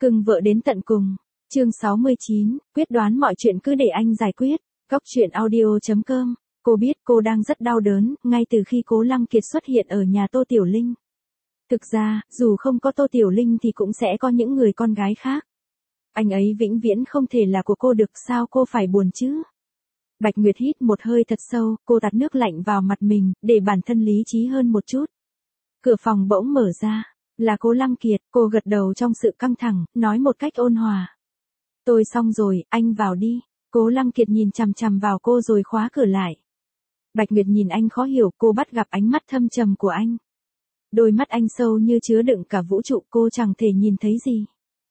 Cưng vợ đến tận cùng. Chương 69, quyết đoán mọi chuyện cứ để anh giải quyết. Góc truyện audio.com. Cô biết cô đang rất đau đớn, ngay từ khi Cố Lăng Kiệt xuất hiện ở nhà Tô Tiểu Linh. Thực ra, dù không có Tô Tiểu Linh thì cũng sẽ có những người con gái khác. Anh ấy vĩnh viễn không thể là của cô được, sao cô phải buồn chứ? Bạch Nguyệt hít một hơi thật sâu, cô tạt nước lạnh vào mặt mình, để bản thân lý trí hơn một chút. Cửa phòng bỗng mở ra. Là Cố Lăng Kiệt, cô gật đầu trong sự căng thẳng, nói một cách ôn hòa. Tôi xong rồi, anh vào đi. Cố Lăng Kiệt nhìn chằm chằm vào cô rồi khóa cửa lại. Bạch Nguyệt nhìn anh khó hiểu, cô bắt gặp ánh mắt thâm trầm của anh. Đôi mắt anh sâu như chứa đựng cả vũ trụ, cô chẳng thể nhìn thấy gì.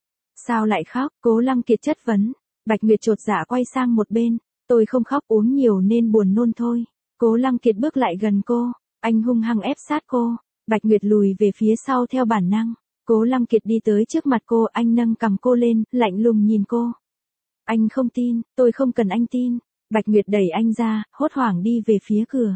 Sao lại khóc? Cố Lăng Kiệt chất vấn. Bạch Nguyệt chột dạ quay sang một bên. Tôi không khóc, uống nhiều nên buồn nôn thôi. Cố Lăng Kiệt bước lại gần cô. Anh hung hăng ép sát cô. Bạch Nguyệt lùi về phía sau theo bản năng. Cố Lăng Kiệt đi tới trước mặt cô, anh nâng cằm cô lên, lạnh lùng nhìn cô. Anh không tin, tôi không cần anh tin. Bạch Nguyệt đẩy anh ra, hốt hoảng đi về phía cửa.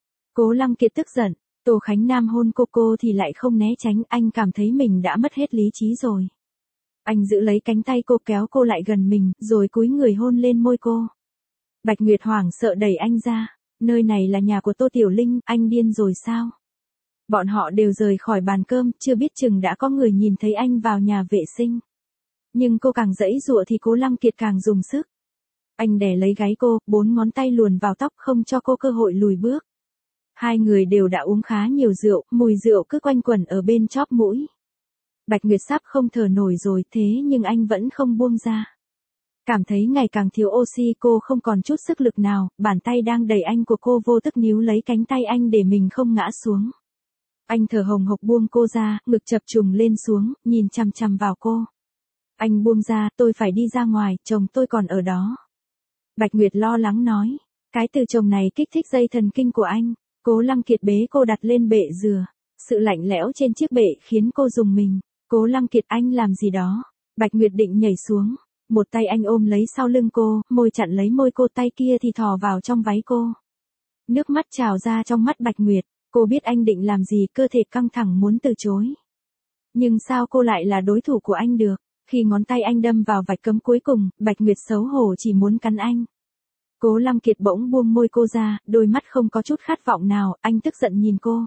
Cố Lăng Kiệt tức giận, Tô Khánh Nam hôn cô thì lại không né tránh, anh cảm thấy mình đã mất hết lý trí rồi. Anh giữ lấy cánh tay cô, kéo cô lại gần mình, rồi cúi người hôn lên môi cô. Bạch Nguyệt hoảng sợ đẩy anh ra, nơi này là nhà của Tô Tiểu Linh, anh điên rồi sao? Bọn họ đều rời khỏi bàn cơm, chưa biết chừng đã có người nhìn thấy anh vào nhà vệ sinh. Nhưng cô càng giãy giụa thì Cố Lăng Kiệt càng dùng sức. Anh đè lấy gáy cô, 4 ngón tay luồn vào tóc không cho cô cơ hội lùi bước. Hai người đều đã uống khá nhiều rượu, mùi rượu cứ quanh quẩn ở bên chóp mũi. Bạch Nguyệt sắp không thở nổi rồi, thế nhưng anh vẫn không buông ra. Cảm thấy ngày càng thiếu oxy, cô không còn chút sức lực nào, bàn tay đang đẩy anh của cô vô thức níu lấy cánh tay anh để mình không ngã xuống. Anh thở hồng hộc buông cô ra, ngực chập trùng lên xuống, nhìn chằm chằm vào cô. Anh buông ra, tôi phải đi ra ngoài, chồng tôi còn ở đó. Bạch Nguyệt lo lắng nói, cái từ chồng này kích thích dây thần kinh của anh. Cố Lăng Kiệt bế cô đặt lên bệ dừa. Sự lạnh lẽo trên chiếc bệ khiến cô rùng mình. Cố Lăng Kiệt, anh làm gì đó? Bạch Nguyệt định nhảy xuống. Một tay anh ôm lấy sau lưng cô, môi chặn lấy môi cô, tay kia thì thò vào trong váy cô. Nước mắt trào ra trong mắt Bạch Nguyệt. Cô biết anh định làm gì, cơ thể căng thẳng muốn từ chối. Nhưng sao cô lại là đối thủ của anh được? Khi ngón tay anh đâm vào vạch cấm cuối cùng, Bạch Nguyệt xấu hổ chỉ muốn cắn anh. Cố Lăng Kiệt bỗng buông môi cô ra, đôi mắt không có chút khát vọng nào, anh tức giận nhìn cô.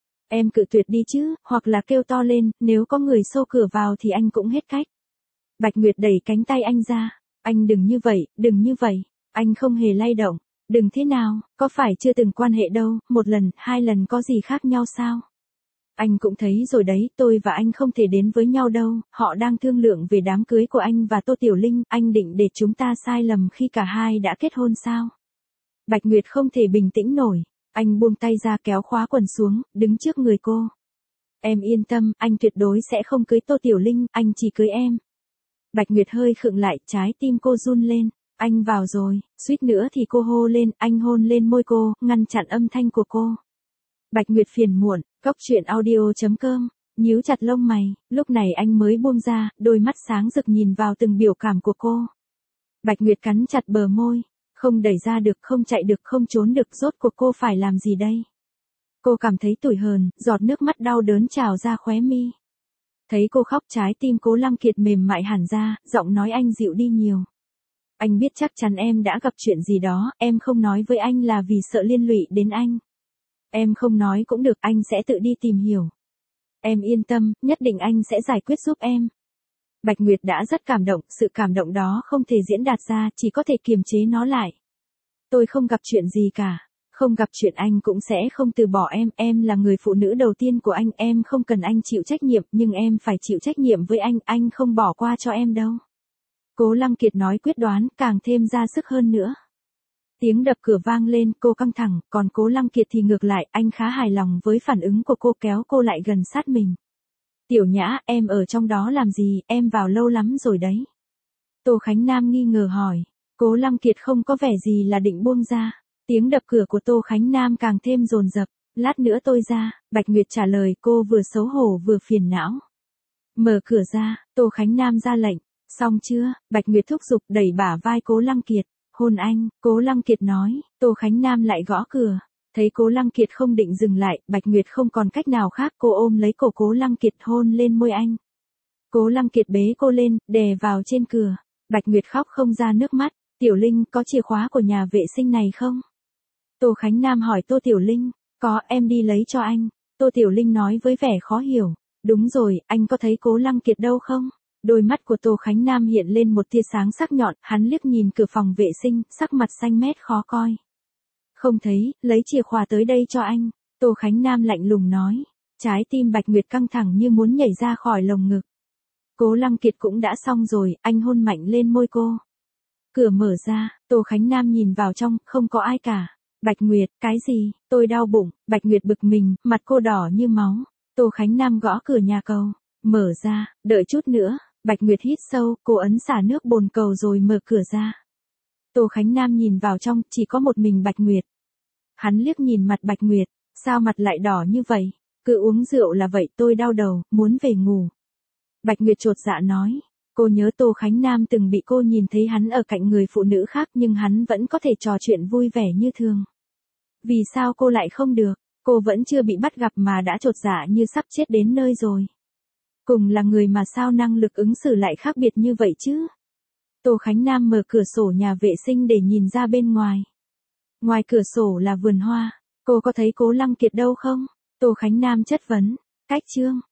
Em cự tuyệt đi chứ, hoặc là kêu to lên, nếu có người xô cửa vào thì anh cũng hết cách. Bạch Nguyệt đẩy cánh tay anh ra. Anh đừng như vậy, đừng như vậy. Anh không hề lay động. Đừng thế nào, có phải chưa từng quan hệ đâu, 1 lần, 2 lần có gì khác nhau sao? Anh cũng thấy rồi đấy, tôi và anh không thể đến với nhau đâu, họ đang thương lượng về đám cưới của anh và Tô Tiểu Linh, anh định để chúng ta sai lầm khi cả hai đã kết hôn sao? Bạch Nguyệt không thể bình tĩnh nổi, anh buông tay ra kéo khóa quần xuống, đứng trước người cô. Em yên tâm, anh tuyệt đối sẽ không cưới Tô Tiểu Linh, anh chỉ cưới em. Bạch Nguyệt hơi khựng lại, trái tim cô run lên. Anh vào rồi, suýt nữa thì cô hô lên, anh hôn lên môi cô, ngăn chặn âm thanh của cô. Bạch Nguyệt phiền muộn, góc truyện audio.com, nhíu chặt lông mày, lúc này anh mới buông ra, đôi mắt sáng rực nhìn vào từng biểu cảm của cô. Bạch Nguyệt cắn chặt bờ môi, không đẩy ra được, không chạy được, không trốn được, rốt cuộc cô phải làm gì đây? Cô cảm thấy tủi hờn, giọt nước mắt đau đớn trào ra khóe mi. Thấy cô khóc, trái tim Cố Lăng Kiệt mềm mại hẳn ra, giọng nói anh dịu đi nhiều. Anh biết chắc chắn em đã gặp chuyện gì đó, em không nói với anh là vì sợ liên lụy đến anh. Em không nói cũng được, anh sẽ tự đi tìm hiểu. Em yên tâm, nhất định anh sẽ giải quyết giúp em. Bạch Nguyệt đã rất cảm động, sự cảm động đó không thể diễn đạt ra, chỉ có thể kiềm chế nó lại. Tôi không gặp chuyện gì cả. Không gặp chuyện anh cũng sẽ không từ bỏ em là người phụ nữ đầu tiên của anh, em không cần anh chịu trách nhiệm, nhưng em phải chịu trách nhiệm với anh không bỏ qua cho em đâu. Cố Lăng Kiệt nói quyết đoán, càng thêm ra sức hơn nữa. Tiếng đập cửa vang lên, cô căng thẳng, còn Cố Lăng Kiệt thì ngược lại, anh khá hài lòng với phản ứng của cô, kéo cô lại gần sát mình. Tiểu Nhã, em ở trong đó làm gì, em vào lâu lắm rồi đấy. Tô Khánh Nam nghi ngờ hỏi. Cố Lăng Kiệt không có vẻ gì là định buông ra. Tiếng đập cửa của Tô Khánh Nam càng thêm dồn dập. Lát nữa tôi ra, Bạch Nguyệt trả lời, cô vừa xấu hổ vừa phiền não. Mở cửa ra, Tô Khánh Nam ra lệnh. Xong chưa? Bạch Nguyệt thúc giục, đẩy bả vai Cố Lăng Kiệt. Hôn anh, Cố Lăng Kiệt nói. Tô Khánh Nam lại gõ cửa. Thấy Cố Lăng Kiệt không định dừng lại, Bạch Nguyệt không còn cách nào khác, cô ôm lấy cổ Cố Lăng Kiệt hôn lên môi anh. Cố Lăng Kiệt bế cô lên, đè vào trên cửa. Bạch Nguyệt khóc không ra nước mắt. Tiểu Linh, có chìa khóa của nhà vệ sinh này không? Tô Khánh Nam hỏi Tô Tiểu Linh. Có, em đi lấy cho anh. Tô Tiểu Linh nói với vẻ khó hiểu. Đúng rồi, anh có thấy Cố Lăng Kiệt đâu không? Đôi mắt của Tô Khánh Nam hiện lên một tia sáng sắc nhọn, hắn liếc nhìn cửa phòng vệ sinh, sắc mặt xanh mét khó coi. Không thấy, lấy chìa khóa tới đây cho anh. Tô Khánh Nam lạnh lùng nói. Trái tim Bạch Nguyệt căng thẳng như muốn nhảy ra khỏi lồng ngực. Cố Lăng Kiệt cũng đã xong rồi, anh hôn mạnh lên môi cô. Cửa mở ra, Tô Khánh Nam nhìn vào trong, không có ai cả. Bạch Nguyệt, cái gì, tôi đau bụng. Bạch Nguyệt bực mình, mặt cô đỏ như máu. Tô Khánh Nam gõ cửa nhà cầu. Mở ra, đợi chút nữa. Bạch Nguyệt hít sâu, cô ấn xả nước bồn cầu rồi mở cửa ra. Tô Khánh Nam nhìn vào trong, chỉ có một mình Bạch Nguyệt. Hắn liếc nhìn mặt Bạch Nguyệt, sao mặt lại đỏ như vậy? Cứ uống rượu là vậy, tôi đau đầu, muốn về ngủ. Bạch Nguyệt chột dạ nói. Cô nhớ Tô Khánh Nam từng bị cô nhìn thấy hắn ở cạnh người phụ nữ khác nhưng hắn vẫn có thể trò chuyện vui vẻ như thường. Vì sao cô lại không được? Cô vẫn chưa bị bắt gặp mà đã chột dạ như sắp chết đến nơi rồi. Cùng là người mà sao năng lực ứng xử lại khác biệt như vậy chứ? Tô Khánh Nam mở cửa sổ nhà vệ sinh để nhìn ra bên ngoài. Ngoài cửa sổ là vườn hoa. Cô có thấy Cố Lăng Kiệt đâu không? Tô Khánh Nam chất vấn. Cách chương.